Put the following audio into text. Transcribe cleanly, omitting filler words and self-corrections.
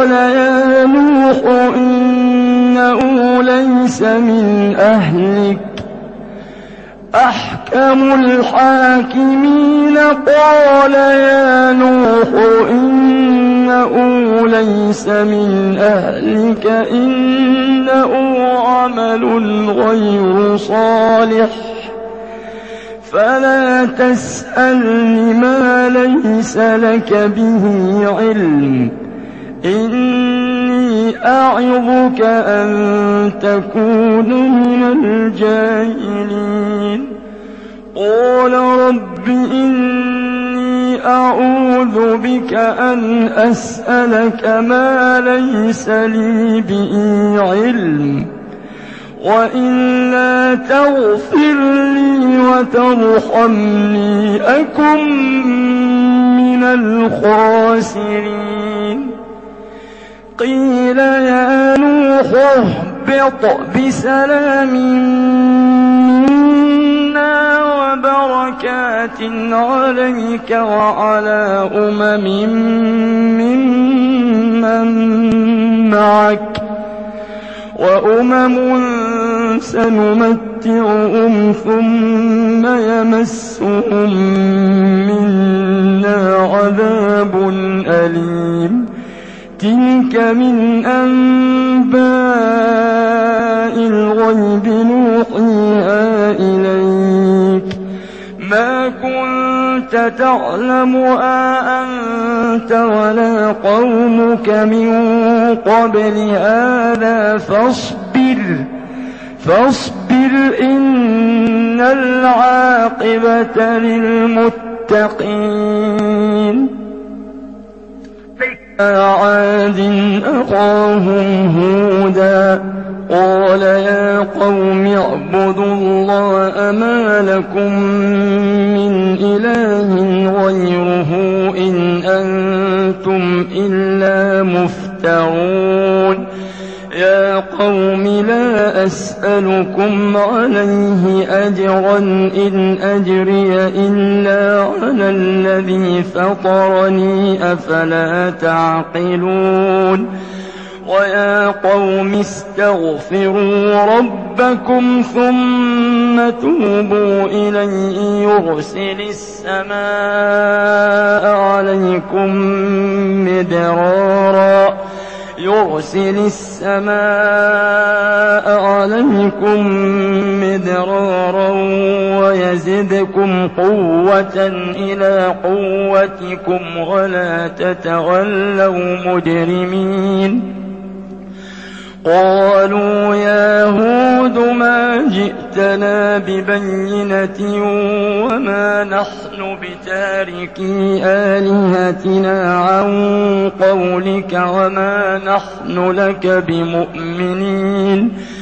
قال يا نوح إنه ليس من أهلك. أحكم الحاكمين قال يا نوح إنه ليس من أهلك إنه عمل غير صالح فلا تسألني ما ليس لك به علم إني أعظك أن تكون من الجاهلين. قال رب إني أعوذ بك أن أسألك ما ليس لي به علم وإلا تغفر لي وترحمني أكن من الخاسرين. قيل يا نوح اهبط بسلام منا وبركات عليك وعلى ممن معك وأمم سنمتعهم ثم يمسهم منا عذاب أليم. تلك من أنباء الغيب نوحيها إليك ما كنت تعلمها أنت ولا قومك من قبل هذا فاصبر إن العاقبة للمتقين. عاد أخاهم هودا قال يا قوم اعبدوا الله ما لكم من إله غيره إن أنتم إلا مفترون. يا قوم لا أسألكم عليه أجرا إن أجري إلا على الذي فطرني أفلا تعقلون. ويا قوم استغفروا ربكم ثم توبوا إليه يرسل السماء عليكم مدرارا ويزدكم قوة إلى قوتكم ولا تتولوا مجرمين. قالوا يا هود ما جئتنا ببينة وما نحن بتاركي آلهتنا عن قولك وما نحن لك بمؤمنين.